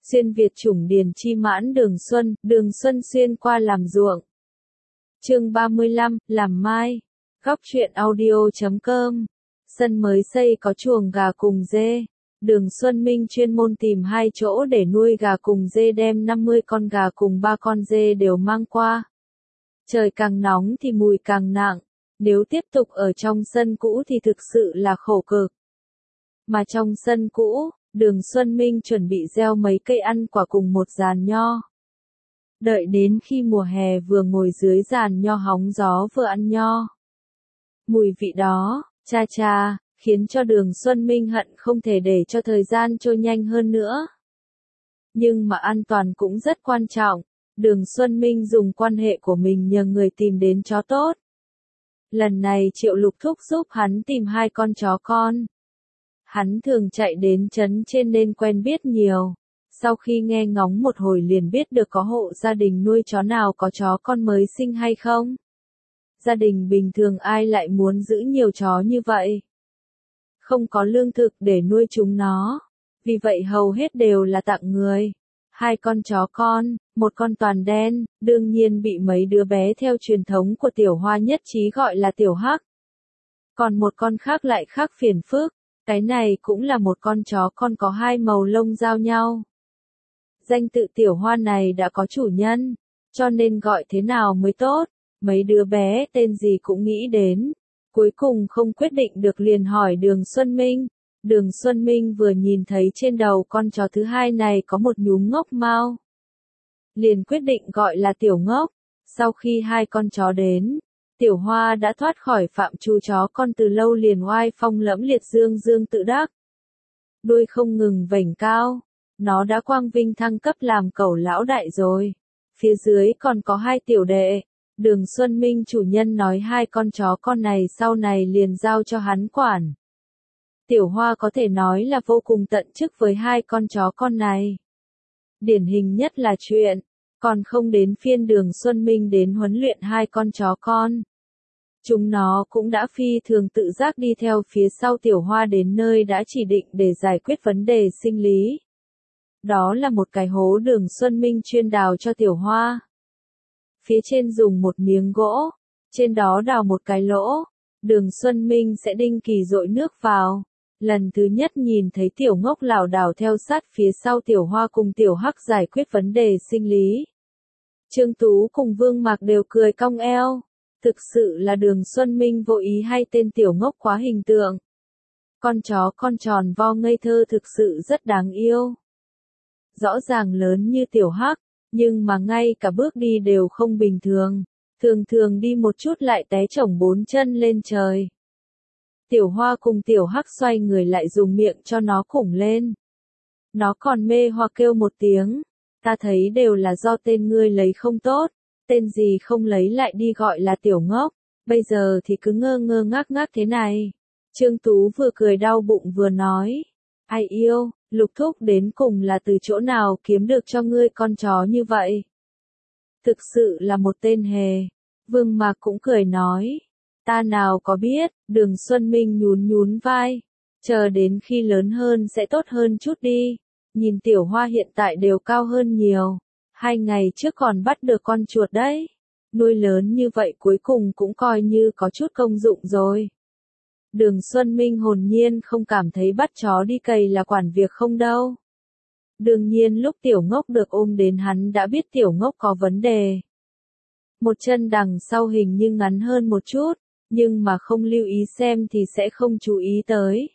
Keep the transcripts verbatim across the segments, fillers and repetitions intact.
Xuyên Việt chủng điền chi mãn Đường Xuân, Đường Xuân xuyên qua làm ruộng. Chương ba mươi lăm, làm mai. Góc truyện audio chấm com. Sân mới xây có chuồng gà cùng dê. Đường Xuân Minh chuyên môn tìm hai chỗ để nuôi gà cùng dê, đem năm mươi con gà cùng ba con dê đều mang qua. Trời càng nóng thì mùi càng nặng, nếu tiếp tục ở trong sân cũ thì thực sự là khổ cực. Mà trong sân cũ, Đường Xuân Minh chuẩn bị gieo mấy cây ăn quả cùng một giàn nho. Đợi đến khi mùa hè vừa ngồi dưới giàn nho hóng gió vừa ăn nho. Mùi vị đó, cha cha, khiến cho Đường Xuân Minh hận không thể để cho thời gian trôi nhanh hơn nữa. Nhưng mà an toàn cũng rất quan trọng, Đường Xuân Minh dùng quan hệ của mình nhờ người tìm đến chó tốt. Lần này Triệu Lục Thúc giúp hắn tìm hai con chó con. Hắn thường chạy đến trấn trên nên quen biết nhiều. Sau khi nghe ngóng một hồi liền biết được có hộ gia đình nuôi chó nào có chó con mới sinh hay không. Gia đình bình thường ai lại muốn giữ nhiều chó như vậy? Không có lương thực để nuôi chúng nó. Vì vậy hầu hết đều là tặng người. Hai con chó con, một con toàn đen, đương nhiên bị mấy đứa bé theo truyền thống của Tiểu Hoa nhất trí gọi là Tiểu Hắc. Còn một con khác lại khác phiền phức. Cái này cũng là một con chó con có hai màu lông giao nhau. Danh tự Tiểu Hoa này đã có chủ nhân, cho nên gọi thế nào mới tốt, mấy đứa bé tên gì cũng nghĩ đến. Cuối cùng không quyết định được liền hỏi Đường Xuân Minh. Đường Xuân Minh vừa nhìn thấy trên đầu con chó thứ hai này có một nhúm ngốc mao. Liền quyết định gọi là Tiểu Ngốc. Sau khi hai con chó đến, Tiểu Hoa đã thoát khỏi phạm trù chó con từ lâu, liền oai phong lẫm liệt dương dương tự đắc. Đuôi không ngừng vểnh cao, nó đã quang vinh thăng cấp làm cẩu lão đại rồi. Phía dưới còn có hai tiểu đệ. Đường Xuân Minh chủ nhân nói hai con chó con này sau này liền giao cho hắn quản. Tiểu Hoa có thể nói là vô cùng tận chức với hai con chó con này. Điển hình nhất là chuyện, còn không đến phiên Đường Xuân Minh đến huấn luyện hai con chó con. Chúng nó cũng đã phi thường tự giác đi theo phía sau Tiểu Hoa đến nơi đã chỉ định để giải quyết vấn đề sinh lý. Đó là một cái hố Đường Xuân Minh chuyên đào cho Tiểu Hoa. Phía trên dùng một miếng gỗ, trên đó đào một cái lỗ, Đường Xuân Minh sẽ đinh kỳ dội nước vào. Lần thứ nhất nhìn thấy Tiểu Ngốc lảo đảo theo sát phía sau Tiểu Hoa cùng Tiểu Hắc giải quyết vấn đề sinh lý. Trương Tú cùng Vương Mạc đều cười cong eo. Thực sự là Đường Xuân Minh vô ý hay tên Tiểu Ngốc quá hình tượng. Con chó con tròn vo ngây thơ thực sự rất đáng yêu. Rõ ràng lớn như Tiểu Hắc, nhưng mà ngay cả bước đi đều không bình thường. Thường thường đi một chút lại té chổng bốn chân lên trời. Tiểu Hoa cùng Tiểu Hắc xoay người lại dùng miệng cho nó khủng lên. Nó còn mê hoặc kêu một tiếng. Ta thấy đều là do tên ngươi lấy không tốt. Tên gì không lấy lại đi gọi là Tiểu Ngốc. Bây giờ thì cứ ngơ ngơ ngác ngác thế này. Trương Tú vừa cười đau bụng vừa nói. Ai yêu, Lục Thúc đến cùng là từ chỗ nào kiếm được cho ngươi con chó như vậy? Thực sự là một tên hề. Vương Mạc cũng cười nói. Ta nào có biết, Đường Xuân Minh nhún nhún vai. Chờ đến khi lớn hơn sẽ tốt hơn chút đi. Nhìn Tiểu Hoa hiện tại đều cao hơn nhiều. Hai ngày trước còn bắt được con chuột đấy. Nuôi lớn như vậy cuối cùng cũng coi như có chút công dụng rồi. Đường Xuân Minh hồn nhiên không cảm thấy bắt chó đi cày là quản việc không đâu. Đương nhiên lúc Tiểu Ngốc được ôm đến hắn đã biết Tiểu Ngốc có vấn đề. Một chân đằng sau hình như ngắn hơn một chút, nhưng mà không lưu ý xem thì sẽ không chú ý tới.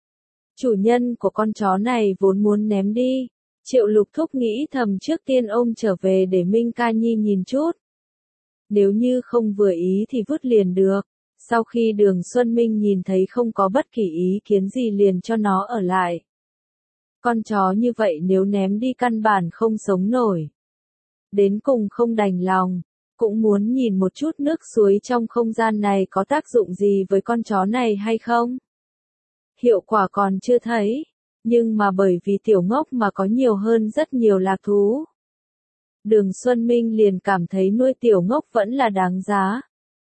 Chủ nhân của con chó này vốn muốn ném đi. Triệu Lục Thúc nghĩ thầm trước tiên ôm trở về để Minh Ca Nhi nhìn chút. Nếu như không vừa ý thì vứt liền được. Sau khi Đường Xuân Minh nhìn thấy không có bất kỳ ý kiến gì liền cho nó ở lại. Con chó như vậy nếu ném đi căn bản không sống nổi. Đến cùng không đành lòng, cũng muốn nhìn một chút nước suối trong không gian này có tác dụng gì với con chó này hay không. Hiệu quả còn chưa thấy. Nhưng mà bởi vì Tiểu Ngốc mà có nhiều hơn rất nhiều lạc thú. Đường Xuân Minh liền cảm thấy nuôi Tiểu Ngốc vẫn là đáng giá.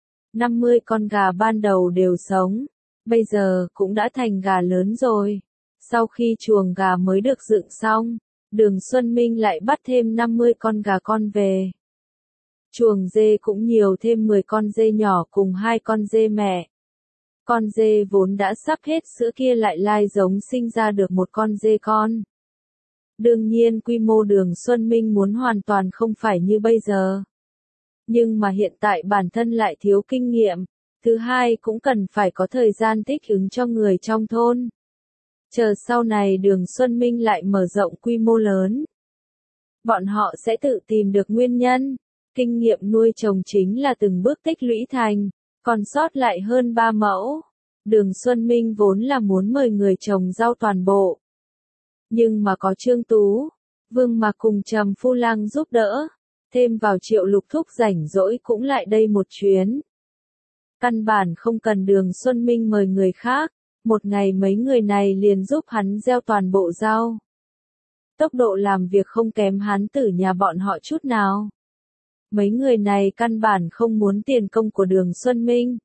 năm mươi con gà ban đầu đều sống, bây giờ cũng đã thành gà lớn rồi. Sau khi chuồng gà mới được dựng xong, Đường Xuân Minh lại bắt thêm năm mươi con gà con về. Chuồng dê cũng nhiều thêm mười con dê nhỏ cùng hai con dê mẹ. Con dê vốn đã sắp hết sữa kia lại lai giống sinh ra được một con dê con. Đương nhiên quy mô Đường Xuân Minh muốn hoàn toàn không phải như bây giờ. Nhưng mà hiện tại bản thân lại thiếu kinh nghiệm. Thứ hai cũng cần phải có thời gian thích ứng cho người trong thôn. Chờ sau này Đường Xuân Minh lại mở rộng quy mô lớn. Bọn họ sẽ tự tìm được nguyên nhân. Kinh nghiệm nuôi trồng chính là từng bước tích lũy thành, còn sót lại hơn ba mẫu. Đường Xuân Minh vốn là muốn mời người trồng rau toàn bộ. Nhưng mà có Trương Tú, Vương Mạc cùng Trầm Phu Lang giúp đỡ, thêm vào Triệu Lục Thúc rảnh rỗi cũng lại đây một chuyến. Căn bản không cần Đường Xuân Minh mời người khác, một ngày mấy người này liền giúp hắn gieo toàn bộ rau. Tốc độ làm việc không kém hắn tử nhà bọn họ chút nào. Mấy người này căn bản không muốn tiền công của Đường Xuân Minh.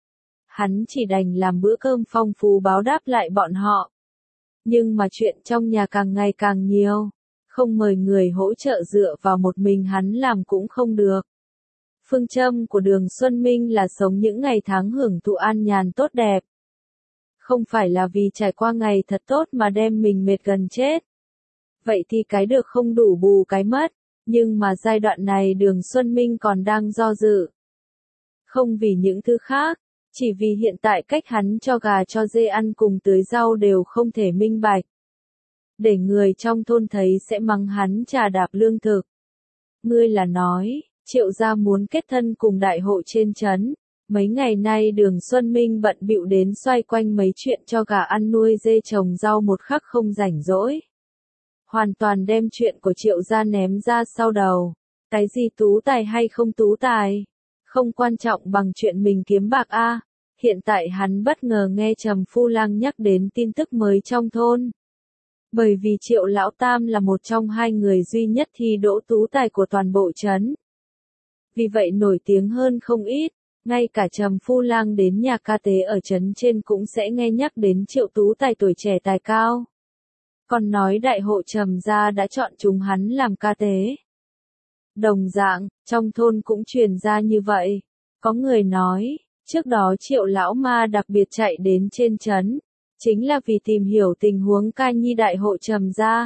Hắn chỉ đành làm bữa cơm phong phú báo đáp lại bọn họ. Nhưng mà chuyện trong nhà càng ngày càng nhiều, không mời người hỗ trợ dựa vào một mình hắn làm cũng không được. Phương châm của Đường Xuân Minh là sống những ngày tháng hưởng thụ an nhàn tốt đẹp. Không phải là vì trải qua ngày thật tốt mà đem mình mệt gần chết. Vậy thì cái được không đủ bù cái mất, nhưng mà giai đoạn này Đường Xuân Minh còn đang do dự. Không vì những thứ khác, chỉ vì hiện tại cách hắn cho gà cho dê ăn cùng tưới rau đều không thể minh bạch. Để người trong thôn thấy sẽ mắng hắn trà đạp lương thực. Ngươi là nói, Triệu gia muốn kết thân cùng đại hộ trên trấn. Mấy ngày nay Đường Xuân Minh bận bịu đến xoay quanh mấy chuyện cho gà ăn nuôi dê trồng rau một khắc không rảnh rỗi. Hoàn toàn đem chuyện của Triệu gia ném ra sau đầu. Cái gì tú tài hay không tú tài? Không quan trọng bằng chuyện mình kiếm bạc a. Hiện tại hắn bất ngờ nghe Trầm Phu Lang nhắc đến tin tức mới trong thôn. Bởi vì Triệu Lão Tam là một trong hai người duy nhất thi đỗ tú tài của toàn bộ trấn. Vì vậy nổi tiếng hơn không ít. Ngay cả Trầm Phu Lang đến nhà ca tế ở trấn trên cũng sẽ nghe nhắc đến Triệu tú tài tuổi trẻ tài cao. Còn nói đại hộ Trầm gia đã chọn chúng hắn làm ca tế. Đồng dạng, trong thôn cũng truyền ra như vậy. Có người nói, trước đó Triệu lão ma đặc biệt chạy đến trên trấn, chính là vì tìm hiểu tình huống ca nhi đại hộ Trầm gia.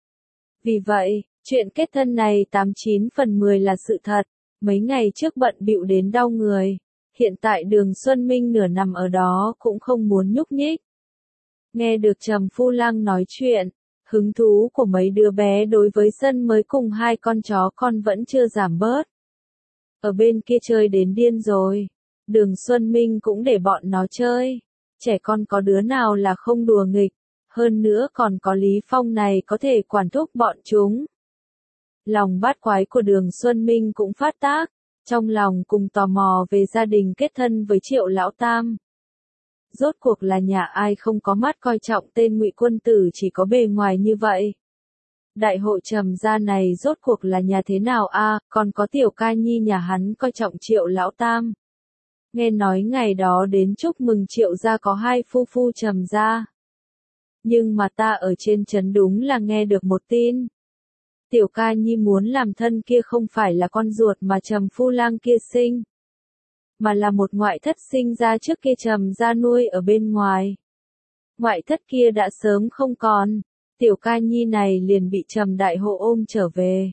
Vì vậy, chuyện kết thân này tám chín phần mười là sự thật. Mấy ngày trước bận bịu đến đau người, hiện tại Đường Xuân Minh nửa nằm ở đó cũng không muốn nhúc nhích. Nghe được Trầm Phu Lang nói chuyện, hứng thú của mấy đứa bé đối với sân mới cùng hai con chó con vẫn chưa giảm bớt. Ở bên kia chơi đến điên rồi, Đường Xuân Minh cũng để bọn nó chơi. Trẻ con có đứa nào là không đùa nghịch, hơn nữa còn có Lý Phong này có thể quản thúc bọn chúng. Lòng bát quái của Đường Xuân Minh cũng phát tác, trong lòng cùng tò mò về gia đình kết thân với Triệu Lão Tam. Rốt cuộc là nhà ai không có mắt coi trọng tên Ngụy Quân Tử chỉ có bề ngoài như vậy. Đại hộ Trầm gia này rốt cuộc là nhà thế nào a? À, còn có tiểu ca nhi nhà hắn coi trọng Triệu Lão Tam. Nghe nói ngày đó đến chúc mừng Triệu gia có hai phu phu Trầm gia. Nhưng mà ta ở trên trấn đúng là nghe được một tin. Tiểu ca nhi muốn làm thân kia không phải là con ruột mà Trầm Phu Lang kia sinh, mà là một ngoại thất sinh ra trước kia Trầm gia nuôi ở bên ngoài. Ngoại thất kia đã sớm không còn, tiểu ca nhi này liền bị Trầm đại hộ ôm trở về.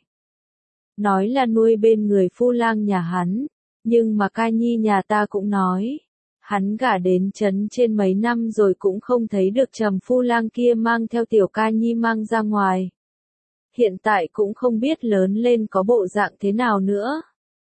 Nói là nuôi bên người Phu Lang nhà hắn, nhưng mà ca nhi nhà ta cũng nói, hắn gả đến trấn trên mấy năm rồi cũng không thấy được Trầm Phu Lang kia mang theo tiểu ca nhi mang ra ngoài. Hiện tại cũng không biết lớn lên có bộ dạng thế nào nữa.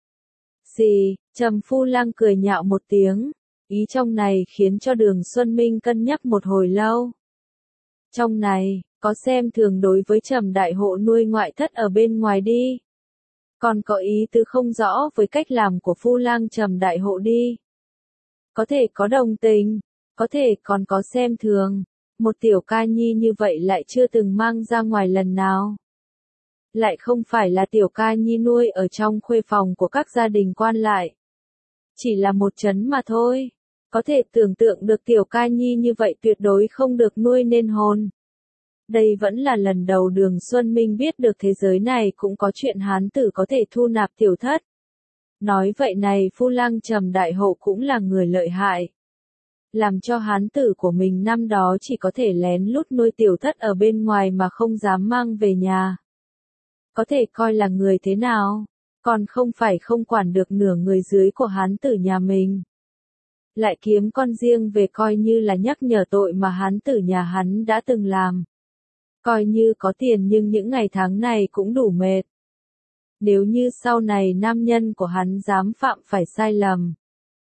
Gì, Trầm Phu Lang cười nhạo một tiếng, ý trong này khiến cho Đường Xuân Minh cân nhắc một hồi lâu. Trong này, có xem thường đối với Trầm đại hộ nuôi ngoại thất ở bên ngoài đi. Còn có ý tứ không rõ với cách làm của Phu Lang Trầm đại hộ đi. Có thể có đồng tình, có thể còn có xem thường, một tiểu ca nhi như vậy lại chưa từng mang ra ngoài lần nào. Lại không phải là tiểu ca nhi nuôi ở trong khuê phòng của các gia đình quan lại. Chỉ là một trấn mà thôi. Có thể tưởng tượng được tiểu ca nhi như vậy tuyệt đối không được nuôi nên hồn. Đây vẫn là lần đầu Đường Xuân Minh biết được thế giới này cũng có chuyện hán tử có thể thu nạp tiểu thất. Nói vậy này Phu Lăng Trầm Đại Hộ cũng là người lợi hại. Làm cho hán tử của mình năm đó chỉ có thể lén lút nuôi tiểu thất ở bên ngoài mà không dám mang về nhà. Có thể coi là người thế nào, còn không phải không quản được nửa người dưới của hán tử nhà mình. Lại kiếm con riêng về coi như là nhắc nhở tội mà hán tử nhà hắn đã từng làm. Coi như có tiền nhưng những ngày tháng này cũng đủ mệt. Nếu như sau này nam nhân của hắn dám phạm phải sai lầm.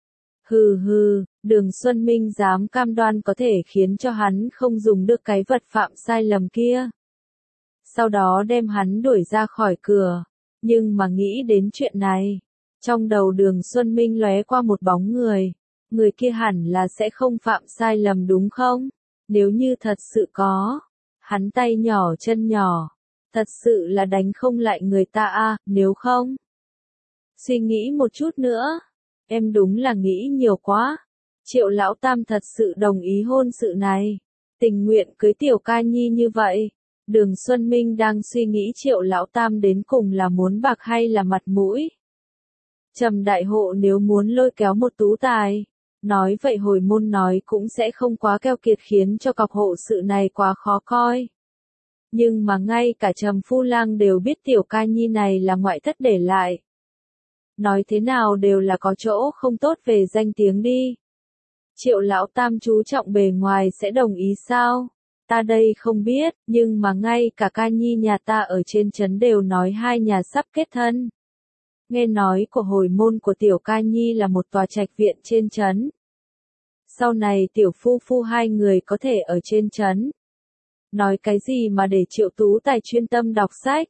Hừ hừ, Đường Xuân Minh dám cam đoan có thể khiến cho hắn không dùng được cái vật phạm sai lầm kia. Sau đó đem hắn đuổi ra khỏi cửa. Nhưng mà nghĩ đến chuyện này, trong đầu Đường Xuân Minh lóe qua một bóng người. Người kia hẳn là sẽ không phạm sai lầm đúng không? Nếu như thật sự có, hắn tay nhỏ chân nhỏ, thật sự là đánh không lại người ta à, nếu không. Suy nghĩ một chút nữa, em đúng là nghĩ nhiều quá. Triệu Lão Tam thật sự đồng ý hôn sự này, tình nguyện cưới Tiểu Ca Nhi như vậy. Đường Xuân Minh đang suy nghĩ Triệu Lão Tam đến cùng là muốn bạc hay là mặt mũi. Trầm Đại Hộ nếu muốn lôi kéo một tú tài, nói vậy hồi môn nói cũng sẽ không quá keo kiệt khiến cho cọc hộ sự này quá khó coi. Nhưng mà ngay cả Trầm Phu Lang đều biết Tiểu Ca Nhi này là ngoại thất để lại. Nói thế nào đều là có chỗ không tốt về danh tiếng đi. Triệu Lão Tam chú trọng bề ngoài sẽ đồng ý sao? Ta đây không biết, nhưng mà ngay cả Ca Nhi nhà ta ở trên trấn đều nói hai nhà sắp kết thân. Nghe nói của hồi môn của Tiểu Ca Nhi là một tòa trạch viện trên trấn. Sau này Tiểu Phu Phu hai người có thể ở trên trấn. Nói cái gì mà để Triệu Tú Tài chuyên tâm đọc sách.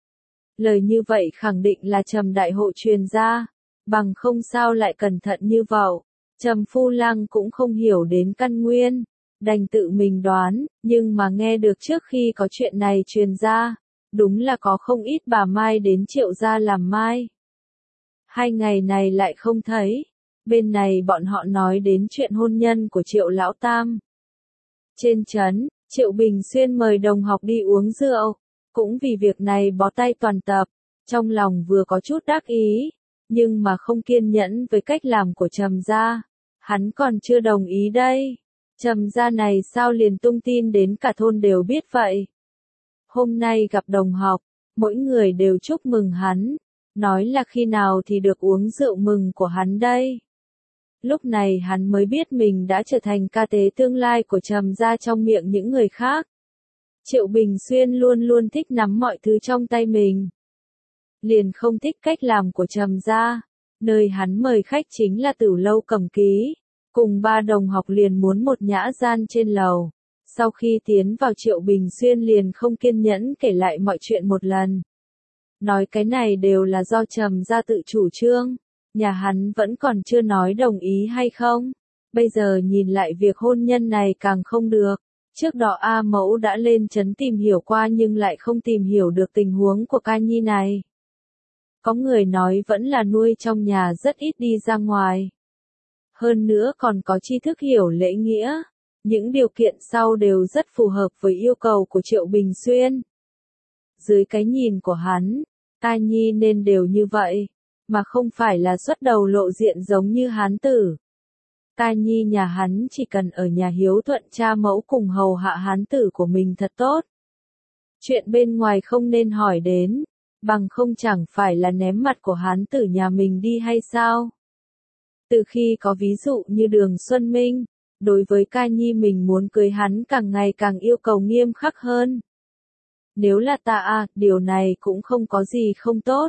Lời như vậy khẳng định là Trầm Đại Hộ truyền ra, bằng không sao lại cẩn thận như vậy. Trầm Phu Lang cũng không hiểu đến căn nguyên, đành tự mình đoán, nhưng mà nghe được trước khi có chuyện này truyền ra, đúng là có không ít bà Mai đến Triệu gia làm mai. Hai ngày này lại không thấy, bên này bọn họ nói đến chuyện hôn nhân của Triệu Lão Tam. Trên trấn, Triệu Bình Xuyên mời đồng học đi uống rượu, cũng vì việc này bó tay toàn tập, trong lòng vừa có chút đắc ý, nhưng mà không kiên nhẫn với cách làm của Trầm gia, hắn còn chưa đồng ý đây. Trầm gia này sao liền tung tin đến cả thôn đều biết vậy. Hôm nay gặp đồng học, mỗi người đều chúc mừng hắn, nói là khi nào thì được uống rượu mừng của hắn đây. Lúc này hắn mới biết mình đã trở thành ca tế tương lai của Trầm gia trong miệng những người khác. Triệu Bình Xuyên luôn luôn thích nắm mọi thứ trong tay mình. Liền không thích cách làm của Trầm gia, nơi hắn mời khách chính là Tử Lâu Cẩm Ký, cùng ba đồng học liền muốn một nhã gian trên lầu. Sau khi tiến vào Triệu Bình Xuyên liền không kiên nhẫn kể lại mọi chuyện một lần. Nói cái này đều là do Trầm gia tự chủ trương, nhà hắn vẫn còn chưa nói đồng ý hay không. Bây giờ nhìn lại việc hôn nhân này càng không được. Trước đó A Mẫu đã lên trấn tìm hiểu qua nhưng lại không tìm hiểu được tình huống của Ca Nhi này. Có người nói vẫn là nuôi trong nhà rất ít đi ra ngoài. Hơn nữa còn có tri thức hiểu lễ nghĩa. Những điều kiện sau đều rất phù hợp với yêu cầu của Triệu Bình Xuyên. Dưới cái nhìn của hắn, Ca Nhi nên đều như vậy, mà không phải là xuất đầu lộ diện giống như hán tử. Ca Nhi nhà hắn chỉ cần ở nhà hiếu thuận cha mẫu cùng hầu hạ hán tử của mình thật tốt. Chuyện bên ngoài không nên hỏi đến, bằng không chẳng phải là ném mặt của hán tử nhà mình đi hay sao? Từ khi có ví dụ như Đường Xuân Minh, đối với Ca Nhi mình muốn cưới hắn càng ngày càng yêu cầu nghiêm khắc hơn. Nếu là ta à, điều này cũng không có gì không tốt.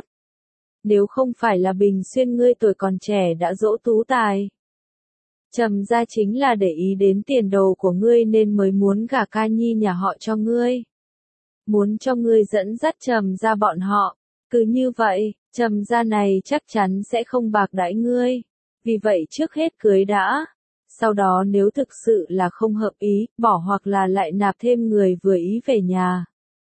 Nếu không phải là Bình Xuyên ngươi tuổi còn trẻ đã dỗ tú tài. Trầm gia chính là để ý đến tiền đồ của ngươi nên mới muốn gả Ca Nhi nhà họ cho ngươi. Muốn cho ngươi dẫn dắt Trầm gia bọn họ. Cứ như vậy, Trầm gia này chắc chắn sẽ không bạc đãi ngươi. Vì vậy trước hết cưới đã. Sau đó nếu thực sự là không hợp ý, bỏ hoặc là lại nạp thêm người vừa ý về nhà.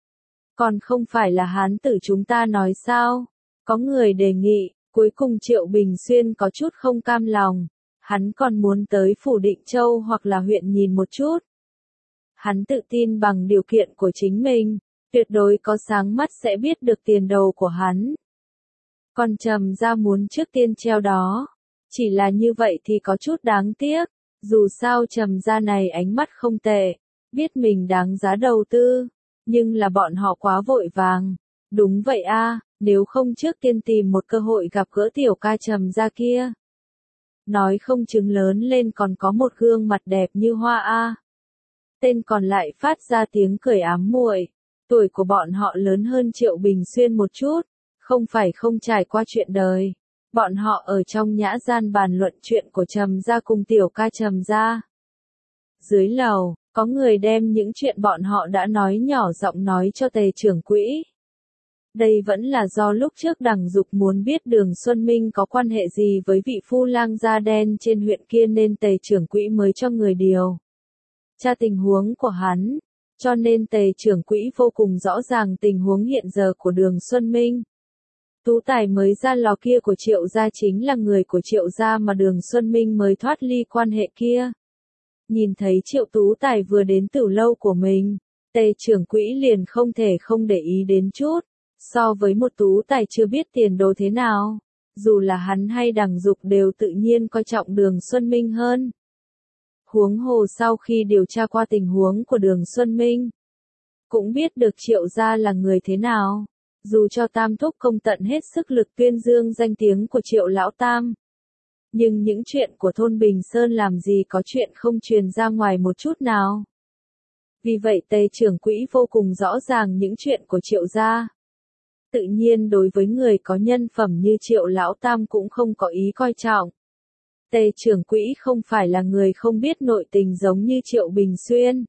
Còn không phải là hán tử chúng ta nói sao? Có người đề nghị, cuối cùng Triệu Bình Xuyên có chút không cam lòng. Hắn còn muốn tới Phủ Định Châu hoặc là huyện nhìn một chút. Hắn tự tin bằng điều kiện của chính mình, tuyệt đối có sáng mắt sẽ biết được tiền đồ của hắn. Còn Trầm gia muốn trước tiên treo đó. Chỉ là như vậy thì có chút đáng tiếc, dù sao Trầm gia này ánh mắt không tệ, biết mình đáng giá đầu tư, nhưng là bọn họ quá vội vàng. Đúng vậy a, nếu không trước tiên tìm một cơ hội gặp gỡ tiểu ca Trầm gia kia. Nói không chừng lớn lên còn có một gương mặt đẹp như hoa a. Tên còn lại phát ra tiếng cười ám muội, tuổi của bọn họ lớn hơn Triệu Bình Xuyên một chút, không phải không trải qua chuyện đời. Bọn họ ở trong nhã gian bàn luận chuyện của Trầm gia cùng tiểu ca Trầm gia. Dưới lầu, có người đem những chuyện bọn họ đã nói nhỏ giọng nói cho Tề trưởng quỹ. Đây vẫn là do lúc trước Đằng Dục muốn biết Đường Xuân Minh có quan hệ gì với vị phu lang da đen trên huyện kia nên Tề trưởng quỹ mới cho người điều tra tình huống của hắn, cho nên Tề trưởng quỹ vô cùng rõ ràng tình huống hiện giờ của Đường Xuân Minh. Tú tài mới ra lò kia của Triệu gia chính là người của Triệu gia mà Đường Xuân Minh mới thoát ly quan hệ kia. Nhìn thấy Triệu Tú tài vừa đến tử lâu của mình, Tề trưởng quỹ liền không thể không để ý đến chút. So với một Tú tài chưa biết tiền đồ thế nào, dù là hắn hay Đằng Dục đều tự nhiên coi trọng Đường Xuân Minh hơn. Huống hồ sau khi điều tra qua tình huống của Đường Xuân Minh, cũng biết được Triệu gia là người thế nào. Dù cho Tam Thúc công tận hết sức lực tuyên dương danh tiếng của Triệu Lão Tam, nhưng những chuyện của thôn Bình Sơn làm gì có chuyện không truyền ra ngoài một chút nào. Vì vậy Tề trưởng quỹ vô cùng rõ ràng những chuyện của Triệu gia. Tự nhiên đối với người có nhân phẩm như Triệu Lão Tam cũng không có ý coi trọng. Tề trưởng quỹ không phải là người không biết nội tình giống như Triệu Bình Xuyên.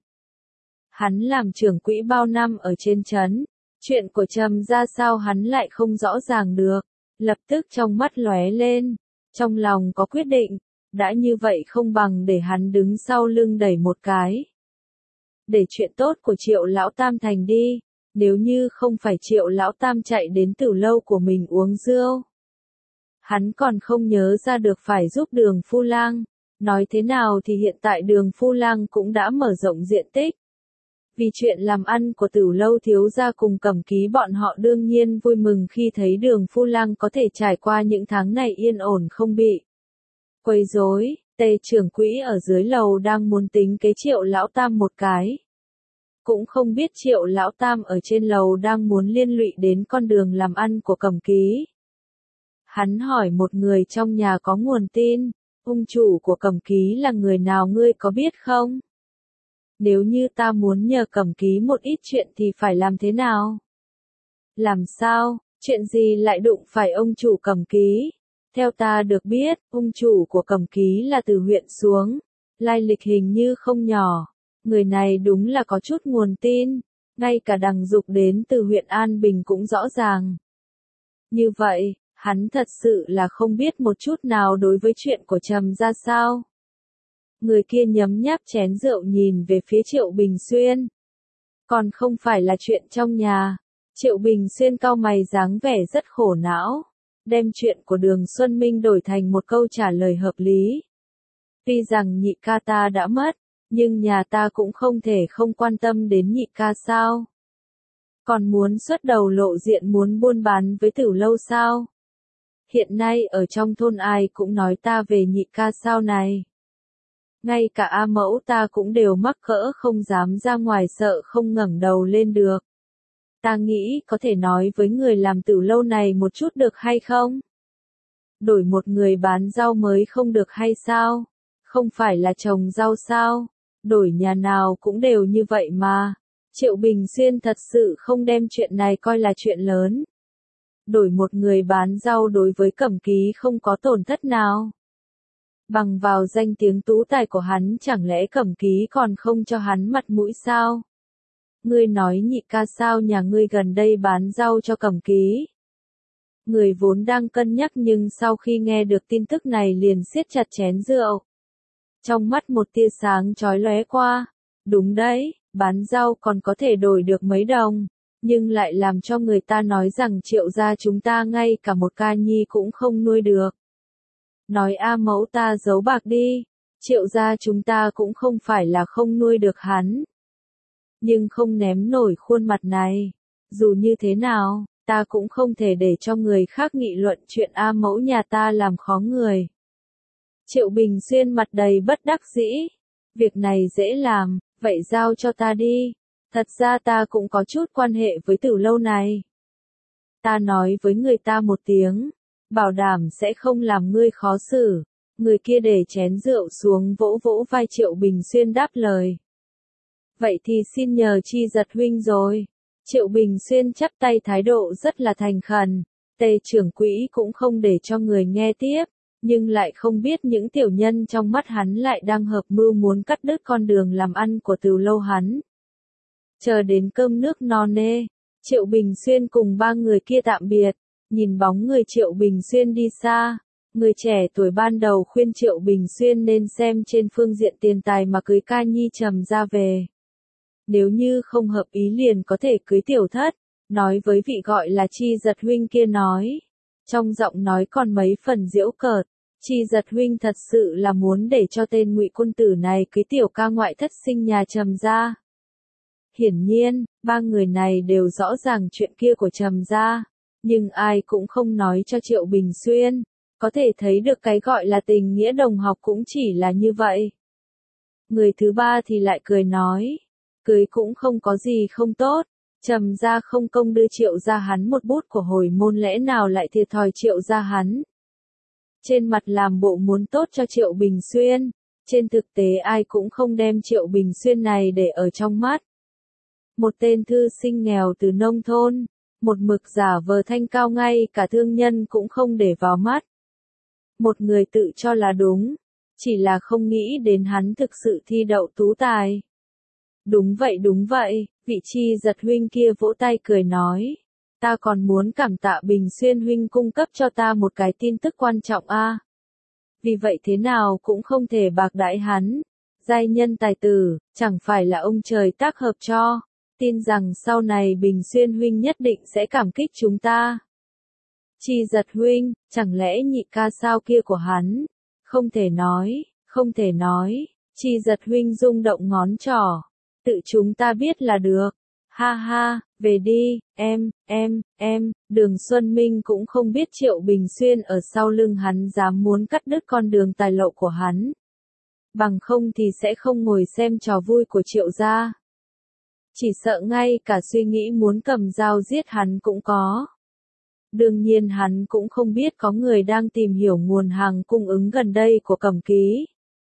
Hắn làm trưởng quỹ bao năm ở trên trấn, chuyện của Trầm gia sao hắn lại không rõ ràng được. Lập tức trong mắt lóe lên, trong lòng có quyết định, đã như vậy không bằng để hắn đứng sau lưng đẩy một cái. Để chuyện tốt của Triệu Lão Tam thành đi, nếu như không phải Triệu Lão Tam chạy đến tử lâu của mình uống rượu. Hắn còn không nhớ ra được phải giúp Đường Phu Lang, nói thế nào thì hiện tại Đường Phu Lang cũng đã mở rộng diện tích. Vì chuyện làm ăn của Tử lâu thiếu gia cùng Cẩm Ký bọn họ đương nhiên vui mừng khi thấy Đường Phu Lang có thể trải qua những tháng này yên ổn không bị quấy rối. Tề trưởng quỹ ở dưới lầu đang muốn tính kế Triệu Lão Tam một cái. Cũng không biết Triệu Lão Tam ở trên lầu đang muốn liên lụy đến con đường làm ăn của Cẩm Ký. Hắn hỏi một người trong nhà có nguồn tin, ông chủ của Cẩm Ký là người nào ngươi có biết không? Nếu như ta muốn nhờ Cẩm Ký một ít chuyện thì phải làm thế nào? Làm sao, chuyện gì lại đụng phải ông chủ Cẩm Ký? Theo ta được biết, ông chủ của Cẩm Ký là từ huyện xuống, lai lịch hình như không nhỏ. Người này đúng là có chút nguồn tin, ngay cả Đằng Dục đến từ huyện An Bình cũng rõ ràng. Như vậy, hắn thật sự là không biết một chút nào đối với chuyện của Trầm gia sao. Người kia nhấm nháp chén rượu nhìn về phía Triệu Bình Xuyên. Còn không phải là chuyện trong nhà. Triệu Bình Xuyên cau mày dáng vẻ rất khổ não, đem chuyện của Đường Xuân Minh đổi thành một câu trả lời hợp lý. Tuy rằng nhị ca ta đã mất, nhưng nhà ta cũng không thể không quan tâm đến nhị ca sao. Còn muốn xuất đầu lộ diện muốn buôn bán với Tử lâu sao? Hiện nay ở trong thôn ai cũng nói ta về nhị ca sao này. Ngay cả A Mẫu ta cũng đều mắc cỡ không dám ra ngoài sợ không ngẩng đầu lên được. Ta nghĩ có thể nói với người làm Tử lâu này một chút được hay không? Đổi một người bán rau mới không được hay sao? Không phải là trồng rau sao? Đổi nhà nào cũng đều như vậy mà. Triệu Bình Xuyên thật sự không đem chuyện này coi là chuyện lớn. Đổi một người bán rau đối với Cẩm Ký không có tổn thất nào. Bằng vào danh tiếng tú tài của hắn chẳng lẽ Cẩm Ký còn không cho hắn mặt mũi sao? Ngươi nói nhị ca sao nhà ngươi gần đây bán rau cho Cẩm Ký? Người vốn đang cân nhắc nhưng sau khi nghe được tin tức này liền siết chặt chén rượu. Trong mắt một tia sáng chói lóe qua. Đúng đấy, bán rau còn có thể đổi được mấy đồng, nhưng lại làm cho người ta nói rằng Triệu gia chúng ta ngay cả một ca nhi cũng không nuôi được. Nói A Mẫu ta giấu bạc đi, Triệu gia chúng ta cũng không phải là không nuôi được hắn. nhưng không ném nổi khuôn mặt này. Dù như thế nào, ta cũng không thể để cho người khác nghị luận chuyện A mẫu nhà ta làm khó người. Triệu Bình Xuyên mặt đầy bất đắc dĩ. Việc này dễ làm, vậy giao cho ta đi. Thật ra ta cũng có chút quan hệ với Tử Lâu này. Ta nói với người ta một tiếng, bảo đảm sẽ không làm ngươi khó xử. Người kia để chén rượu xuống vỗ vỗ vai Triệu Bình Xuyên đáp lời. Vậy thì xin nhờ Chi Giật huynh rồi. Triệu Bình Xuyên chắp tay thái độ rất là thành khẩn. Tề trưởng quỹ cũng không để cho người nghe tiếp, nhưng lại không biết những tiểu nhân trong mắt hắn lại đang hợp mưu muốn cắt đứt con đường làm ăn của Từ Lâu hắn. Chờ đến cơm nước no nê, Triệu Bình Xuyên cùng ba người kia tạm biệt, nhìn bóng người Triệu Bình Xuyên đi xa. Người trẻ tuổi ban đầu khuyên Triệu Bình Xuyên nên xem trên phương diện tiền tài mà cưới ca nhi Trầm ra về. Nếu như không hợp ý liền có thể cưới tiểu thất, nói với vị gọi là Chi Giật huynh kia nói. Trong giọng nói còn mấy phần giễu cợt, Chi Giật huynh thật sự là muốn để cho tên Ngụy quân tử này cưới tiểu ca ngoại thất sinh nhà Trầm ra. Hiển nhiên, ba người này đều rõ ràng chuyện kia của Trầm ra, nhưng ai cũng không nói cho Triệu Bình Xuyên. Có thể thấy được cái gọi là tình nghĩa đồng học cũng chỉ là như vậy. Người thứ ba thì lại cười nói, cưới cũng không có gì không tốt, Trầm ra không công đưa Triệu ra hắn một bút của hồi môn lẽ nào lại thiệt thòi Triệu ra hắn. Trên mặt làm bộ muốn tốt cho Triệu Bình Xuyên, trên thực tế ai cũng không đem Triệu Bình Xuyên này để ở trong mắt. Một tên thư sinh nghèo từ nông thôn, một mực giả vờ thanh cao ngay cả thương nhân cũng không để vào mắt. Một người tự cho là đúng, chỉ là không nghĩ đến hắn thực sự thi đậu tú tài. Đúng vậy đúng vậy, vị Chi Giật huynh kia vỗ tay cười nói. Ta còn muốn cảm tạ Bình Xuyên huynh cung cấp cho ta một cái tin tức quan trọng a. À. Vì vậy thế nào cũng không thể bạc đãi hắn. Giai nhân tài tử, chẳng phải là ông trời tác hợp cho. Tin rằng sau này Bình Xuyên huynh nhất định sẽ cảm kích chúng ta. Chi Giật huynh, chẳng lẽ nhị ca sao kia của hắn? Không thể nói, không thể nói. Chi Giật huynh rung động ngón trỏ. Tự chúng ta biết là được. Ha ha, về đi, em, em, em. Đường Xuân Minh cũng không biết Triệu Bình Xuyên ở sau lưng hắn dám muốn cắt đứt con đường tài lộ của hắn. Bằng không thì sẽ không ngồi xem trò vui của Triệu gia. Chỉ sợ ngay cả suy nghĩ muốn cầm dao giết hắn cũng có. Đương nhiên hắn cũng không biết có người đang tìm hiểu nguồn hàng cung ứng gần đây của Cẩm Ký.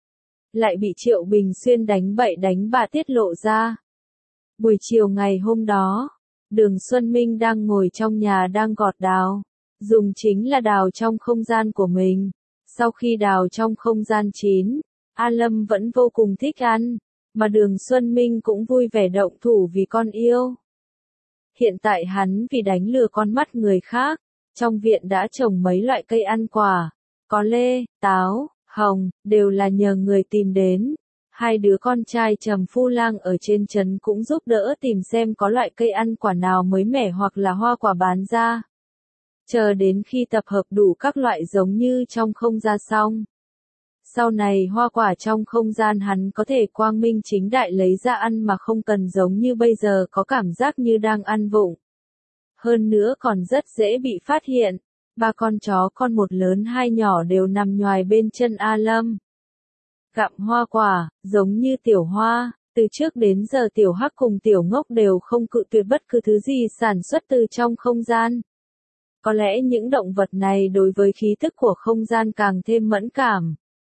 Lại bị Triệu Bình Xuyên đánh bậy đánh bạ tiết lộ ra. Buổi chiều ngày hôm đó, Đường Xuân Minh đang ngồi trong nhà đang gọt đào. Dùng chính là đào trong không gian của mình. Sau khi đào trong không gian chín, A Lâm vẫn vô cùng thích ăn, mà Đường Xuân Minh cũng vui vẻ động thủ vì con yêu. Hiện tại hắn vì đánh lừa con mắt người khác, trong viện đã trồng mấy loại cây ăn quả, có lê, táo, hồng, đều là nhờ người tìm đến. Hai đứa con trai Trầm Phu Lang ở trên trấn cũng giúp đỡ tìm xem có loại cây ăn quả nào mới mẻ hoặc là hoa quả bán ra. Chờ đến khi tập hợp đủ các loại giống như trong không gian xong. Sau này hoa quả trong không gian hắn có thể quang minh chính đại lấy ra ăn mà không cần giống như bây giờ có cảm giác như đang ăn vụng. Hơn nữa còn rất dễ bị phát hiện. Ba con chó con một lớn hai nhỏ đều nằm nhoài bên chân A Lâm. Gặm hoa quả, giống như Tiểu Hoa, từ trước đến giờ Tiểu Hắc cùng Tiểu Ngốc đều không cự tuyệt bất cứ thứ gì sản xuất từ trong không gian. Có lẽ những động vật này đối với khí tức của không gian càng thêm mẫn cảm.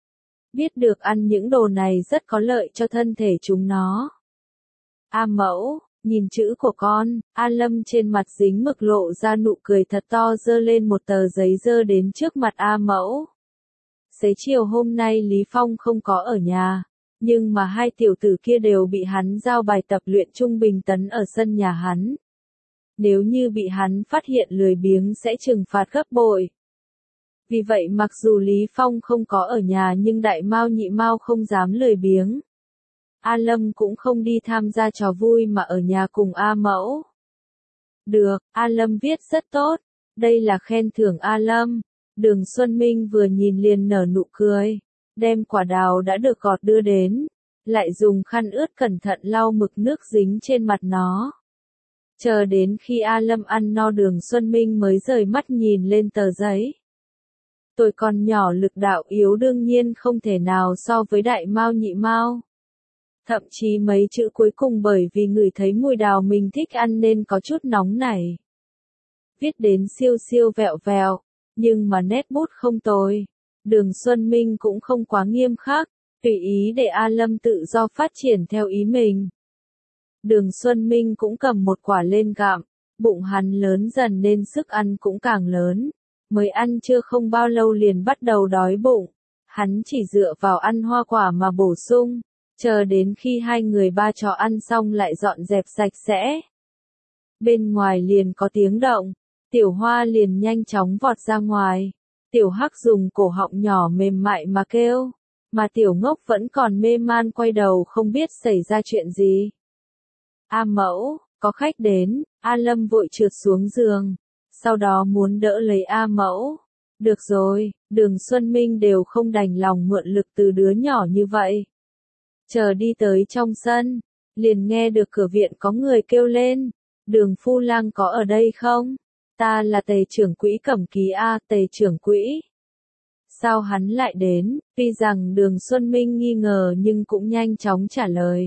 Biết được ăn những đồ này rất có lợi cho thân thể chúng nó. A Mẫu, nhìn chữ của con, A Lâm trên mặt dính mực lộ ra nụ cười thật to giơ lên một tờ giấy dơ đến trước mặt A Mẫu. Xế chiều hôm nay Lý Phong không có ở nhà, nhưng mà hai tiểu tử kia đều bị hắn giao bài tập luyện trung bình tấn ở sân nhà hắn. Nếu như bị hắn phát hiện lười biếng sẽ trừng phạt gấp bội. Vì vậy mặc dù Lý Phong không có ở nhà nhưng Đại Mao Nhị Mao không dám lười biếng. A Lâm cũng không đi tham gia trò vui mà ở nhà cùng A Mẫu. Được, A Lâm viết rất tốt, đây là khen thưởng A Lâm. Đường Xuân Minh vừa nhìn liền nở nụ cười, đem quả đào đã được gọt đưa đến. lại dùng khăn ướt cẩn thận lau mực nước dính trên mặt nó. Chờ đến khi A Lâm ăn no Đường Xuân Minh mới rời mắt nhìn lên tờ giấy. Tôi còn nhỏ lực đạo yếu đương nhiên không thể nào so với đại mao nhị mao. Thậm chí mấy chữ cuối cùng bởi vì ngửi thấy mùi đào mình thích ăn nên có chút nóng nảy. Viết đến siêu siêu vẹo vẹo, nhưng mà nét bút không tồi. Đường Xuân Minh cũng không quá nghiêm khắc, tùy ý để A Lâm tự do phát triển theo ý mình. Đường Xuân Minh cũng cầm một quả lên gặm, bụng hắn lớn dần nên sức ăn cũng càng lớn. Mới ăn chưa không bao lâu liền bắt đầu đói bụng. Hắn chỉ dựa vào ăn hoa quả mà bổ sung, chờ đến khi hai người ba chó ăn xong lại dọn dẹp sạch sẽ. Bên ngoài liền có tiếng động, Tiểu Hoa liền nhanh chóng vọt ra ngoài. Tiểu Hắc dùng cổ họng nhỏ mềm mại mà kêu, mà Tiểu Ngốc vẫn còn mê man quay đầu không biết xảy ra chuyện gì. A Mẫu, có khách đến. A Lâm vội trượt xuống giường, sau đó muốn đỡ lấy A Mẫu. Được rồi, Đường Xuân Minh đều không đành lòng mượn lực từ đứa nhỏ như vậy. Chờ đi tới trong sân, liền nghe được cửa viện có người kêu lên, Đường Phu Lang có ở đây không? Ta là Tề trưởng quỹ Cẩm Ký A. Tề trưởng quỹ. Sao hắn lại đến? Tuy rằng Đường Xuân Minh nghi ngờ nhưng cũng nhanh chóng trả lời.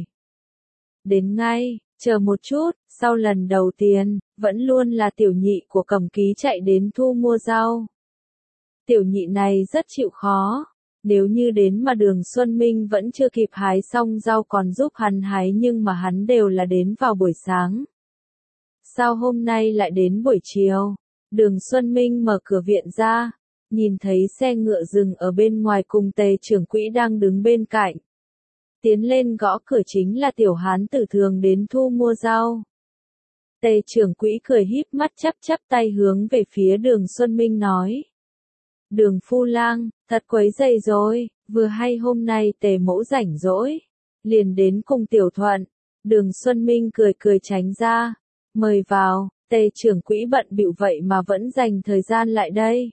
Đến ngay, chờ một chút, sau lần đầu tiên, vẫn luôn là tiểu nhị của Cẩm Ký chạy đến thu mua rau. Tiểu nhị này rất chịu khó, nếu như đến mà Đường Xuân Minh vẫn chưa kịp hái xong rau còn giúp hắn hái nhưng mà hắn đều là đến vào buổi sáng. Sao hôm nay lại đến buổi chiều? Đường Xuân Minh mở cửa viện ra, nhìn thấy xe ngựa dừng ở bên ngoài cùng Tề trưởng quỹ đang đứng bên cạnh. Tiến lên gõ cửa chính là tiểu hán tử thường đến thu mua rau. Tề trưởng quỹ cười híp mắt chắp chắp tay hướng về phía Đường Xuân Minh nói. Đường Phu Lang, thật quấy rầy rồi, vừa hay hôm nay Tề mẫu rảnh rỗi, liền đến cùng Tiểu Thuận. Đường Xuân Minh cười cười tránh ra, mời vào. Tề trưởng quỹ bận bịu vậy mà vẫn dành thời gian lại đây.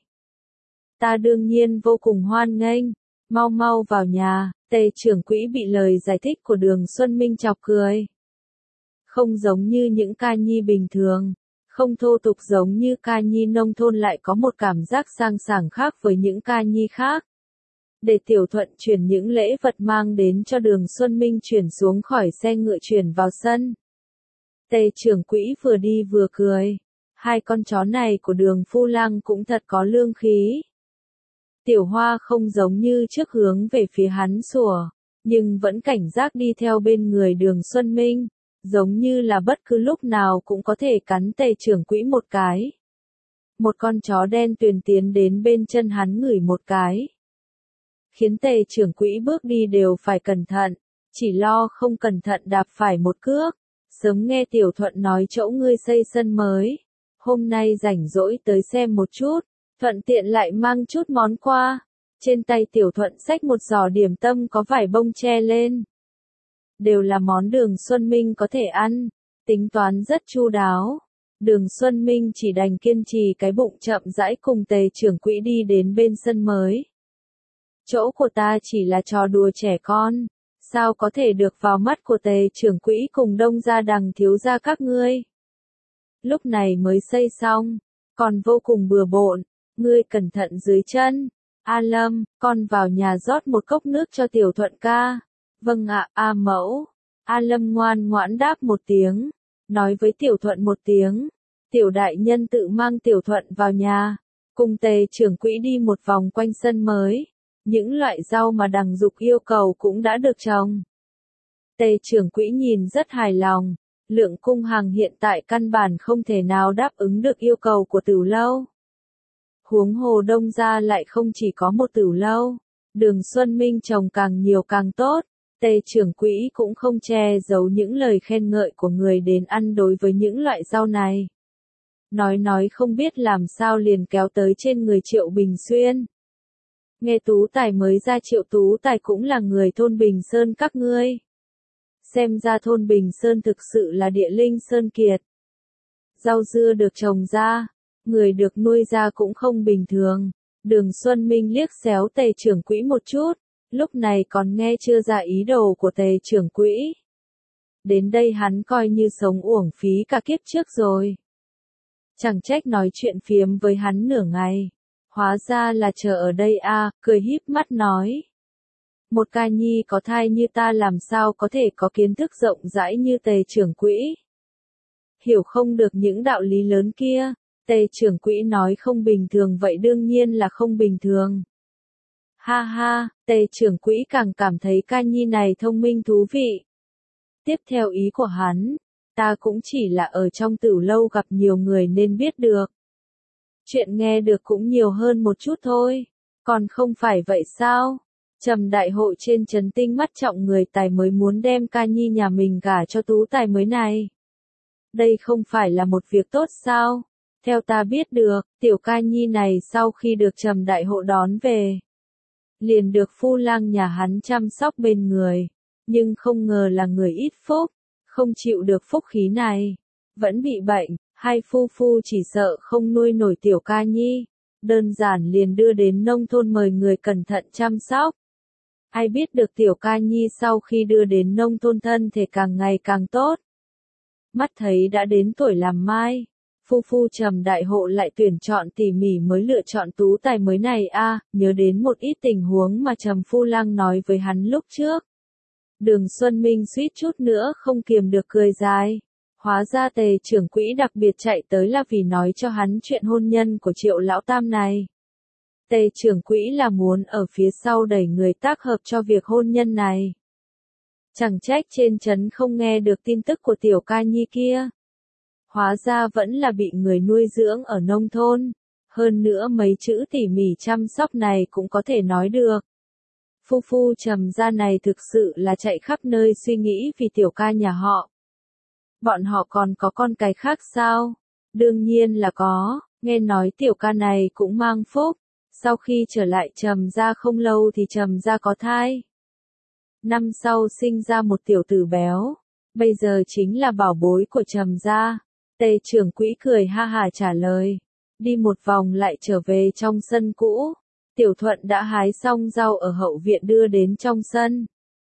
Ta đương nhiên vô cùng hoan nghênh, mau mau vào nhà. Tề trưởng quỹ bị lời giải thích của Đường Xuân Minh chọc cười. Không giống như những ca nhi bình thường, không thô tục giống như ca nhi nông thôn lại có một cảm giác sang sảng khác với những ca nhi khác. Để Tiểu Thuận chuyển những lễ vật mang đến cho Đường Xuân Minh chuyển xuống khỏi xe ngựa chuyển vào sân. Tề trưởng quỹ vừa đi vừa cười. Hai con chó này của Đường Phu Lang cũng thật có lương khí. Tiểu Hoa không giống như trước hướng về phía hắn sủa, nhưng vẫn cảnh giác đi theo bên người Đường Xuân Minh, giống như là bất cứ lúc nào cũng có thể cắn Tề trưởng quỹ một cái. Một con chó đen tuyền tiến đến bên chân hắn ngửi một cái, khiến Tề trưởng quỹ bước đi đều phải cẩn thận, chỉ lo không cẩn thận đạp phải một cước. Sớm nghe Tiểu Thuận nói chỗ ngươi xây sân mới, hôm nay rảnh rỗi tới xem một chút, thuận tiện lại mang chút món qua. Trên tay Tiểu Thuận xách một giỏ điểm tâm có vải bông che lên. Đều là món Đường Xuân Minh có thể ăn, tính toán rất chu đáo. Đường Xuân Minh chỉ đành kiên trì cái bụng chậm rãi cùng Tề trưởng quỹ đi đến bên sân mới. Chỗ của ta chỉ là trò đùa trẻ con, sao có thể được vào mắt của Tề trưởng quỹ cùng Đông gia Đằng thiếu gia các ngươi. Lúc này mới xây xong, còn vô cùng bừa bộn, ngươi cẩn thận dưới chân. A Lâm, con vào nhà rót một cốc nước cho Tiểu Thuận ca. Vâng ạ, A mẫu. A Lâm ngoan ngoãn đáp một tiếng, nói với Tiểu Thuận một tiếng. Tiểu đại nhân tự mang Tiểu Thuận vào nhà, cùng Tề trưởng quỹ đi một vòng quanh sân mới. Những loại rau mà Đằng Dục yêu cầu cũng đã được trồng. Tề trưởng quỹ nhìn rất hài lòng, lượng cung hàng hiện tại căn bản không thể nào đáp ứng được yêu cầu của Tửu lâu. Huống hồ Đông gia lại không chỉ có một Tửu lâu, Đường Xuân Minh trồng càng nhiều càng tốt. Tề trưởng quỹ cũng không che giấu những lời khen ngợi của người đến ăn đối với những loại rau này. Nói nói không biết làm sao liền kéo tới trên người Triệu Bình Xuyên. Nghe Tú Tài mới ra Triệu Tú Tài cũng là người thôn Bình Sơn các ngươi. Xem ra thôn Bình Sơn thực sự là địa linh sơn kiệt. Rau dưa được trồng ra, người được nuôi ra cũng không bình thường. Đường Xuân Minh liếc xéo Tề trưởng quỹ một chút, lúc này còn nghe chưa ra ý đồ của Tề trưởng quỹ. Đến đây hắn coi như sống uổng phí cả kiếp trước rồi. Chẳng trách nói chuyện phiếm với hắn nửa ngày. Hóa ra là chờ ở đây a, cười híp mắt nói. Một ca nhi có thai như ta làm sao có thể có kiến thức rộng rãi như Tề trưởng quỹ. Hiểu không được những đạo lý lớn kia, Tề trưởng quỹ nói không bình thường vậy đương nhiên là không bình thường. Ha ha, Tề trưởng quỹ càng cảm thấy ca nhi này thông minh thú vị. Tiếp theo ý của hắn, ta cũng chỉ là ở trong tửu lâu gặp nhiều người nên biết được. Chuyện nghe được cũng nhiều hơn một chút thôi, còn không phải vậy sao? Trầm đại hội trên trấn tinh mắt trọng người tài mới muốn đem ca nhi nhà mình gả cho tú tài mới này. Đây không phải là một việc tốt sao? Theo ta biết được, tiểu ca nhi này sau khi được Trầm đại hộ đón về, liền được phu lang nhà hắn chăm sóc bên người, nhưng không ngờ là người ít phúc, không chịu được phúc khí này, vẫn bị bệnh, hai phu phu chỉ sợ không nuôi nổi tiểu ca nhi, đơn giản liền đưa đến nông thôn mời người cẩn thận chăm sóc. Ai biết được tiểu ca nhi sau khi đưa đến nông thôn thân thể càng ngày càng tốt. Mắt thấy đã đến tuổi làm mai, phu phu Trầm đại hộ lại tuyển chọn tỉ mỉ mới lựa chọn tú tài mới này a, à, nhớ đến một ít tình huống mà Trầm phu lang nói với hắn lúc trước. Đường Xuân Minh suýt chút nữa không kiềm được cười dài. Hóa ra Tề trưởng quỹ đặc biệt chạy tới là vì nói cho hắn chuyện hôn nhân của Triệu lão tam này. Tề trưởng quỹ là muốn ở phía sau đẩy người tác hợp cho việc hôn nhân này. Chẳng trách trên trấn không nghe được tin tức của tiểu ca nhi kia. Hóa ra vẫn là bị người nuôi dưỡng ở nông thôn. Hơn nữa mấy chữ tỉ mỉ chăm sóc này cũng có thể nói được. Phu phu Trầm gia này thực sự là chạy khắp nơi suy nghĩ vì tiểu ca nhà họ. Bọn họ còn có con cái khác sao? Đương nhiên là có, nghe nói tiểu ca này cũng mang phúc. Sau khi trở lại Trầm gia không lâu thì Trầm gia có thai. Năm sau sinh ra một tiểu tử béo, bây giờ chính là bảo bối của Trầm gia. Tề trưởng quỹ cười ha hà trả lời, đi một vòng lại trở về trong sân cũ. Tiểu Thuận đã hái xong rau ở hậu viện đưa đến trong sân.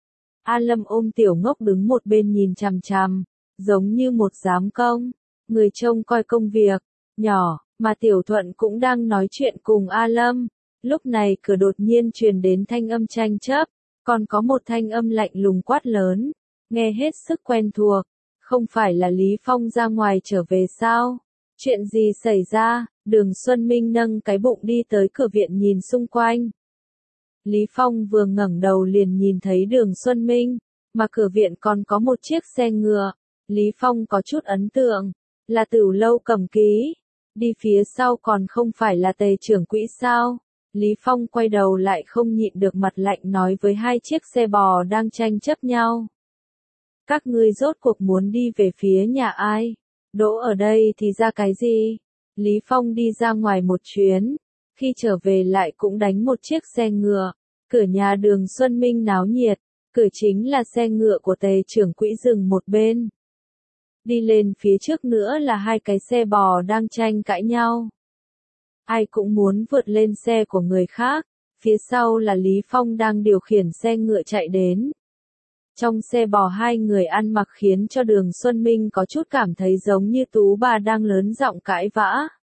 A Lâm ôm tiểu ngốc đứng một bên nhìn chằm chằm, giống như một giám công, người trông coi công việc, nhỏ, mà Tiểu Thuận cũng đang nói chuyện cùng A Lâm. Lúc này cửa đột nhiên truyền đến thanh âm tranh chấp, còn có một thanh âm lạnh lùng quát lớn, nghe hết sức quen thuộc, không phải là Lý Phong ra ngoài trở về sao? Chuyện gì xảy ra? Đường Xuân Minh nâng cái bụng đi tới cửa viện nhìn xung quanh. Lý Phong vừa ngẩng đầu liền nhìn thấy Đường Xuân Minh, mà cửa viện còn có một chiếc xe ngựa. Lý Phong có chút ấn tượng, là Tửu lâu cầm ký. Đi phía sau còn không phải là Tề trưởng quỹ sao? Lý Phong quay đầu lại không nhịn được mặt lạnh nói với hai chiếc xe bò đang tranh chấp nhau. Các ngươi rốt cuộc muốn đi về phía nhà ai? Đỗ ở đây thì ra cái gì? Lý Phong đi ra ngoài một chuyến, khi trở về lại cũng đánh một chiếc xe ngựa. Cửa nhà Đường Xuân Minh náo nhiệt, cửa chính là xe ngựa của Tề trưởng quỹ dừng một bên. Đi lên phía trước nữa là hai cái xe bò đang tranh cãi nhau. Ai cũng muốn vượt lên xe của người khác, phía sau là Lý Phong đang điều khiển xe ngựa chạy đến. Trong xe bò hai người ăn mặc khiến cho Đường Xuân Minh có chút cảm thấy giống như tú bà đang lớn giọng cãi vã.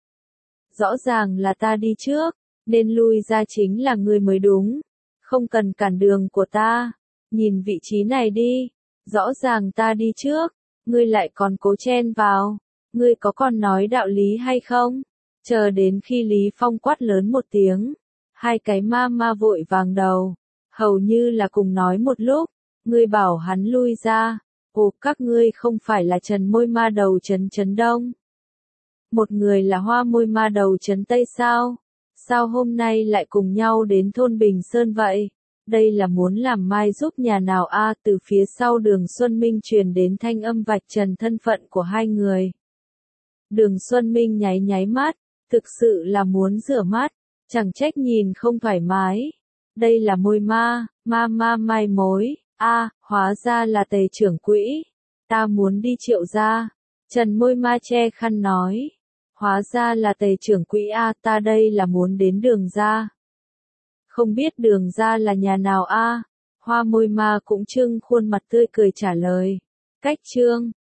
Rõ ràng là ta đi trước, nên lui ra chính là ngươi mới đúng. Không cần cản đường của ta. Nhìn vị trí này đi. Rõ ràng ta đi trước, ngươi lại còn cố chen vào. Ngươi có còn nói đạo lý hay không? Chờ đến khi Lý Phong quát lớn một tiếng, hai cái ma ma vội vàng đầu, hầu như là cùng nói một lúc. Ngươi bảo hắn lui ra. Ồ, các ngươi không phải là Trần Môi Ma Đầu Trấn Trấn Đông. Một người là Hoa Môi Ma Đầu Trấn Tây sao? Sao hôm nay lại cùng nhau đến thôn Bình Sơn vậy? Đây là muốn làm mai giúp nhà nào a? À, từ phía sau Đường Xuân Minh truyền đến thanh âm vạch trần thân phận của hai người. Đường Xuân Minh nháy nháy mắt, thực sự là muốn rửa mắt, chẳng trách nhìn không thoải mái. Đây là Môi Ma, ma ma mai mối. A, à, hóa ra là Tề trưởng quỹ. Ta muốn đi Triệu gia. Trần Môi Ma che khăn nói. Hóa ra là Tề trưởng quỹ a, à, ta đây là muốn đến Đường gia. Không biết đường ra là nhà nào a? Hoa môi ma cũng trưng khuôn mặt tươi cười trả lời. Cách chương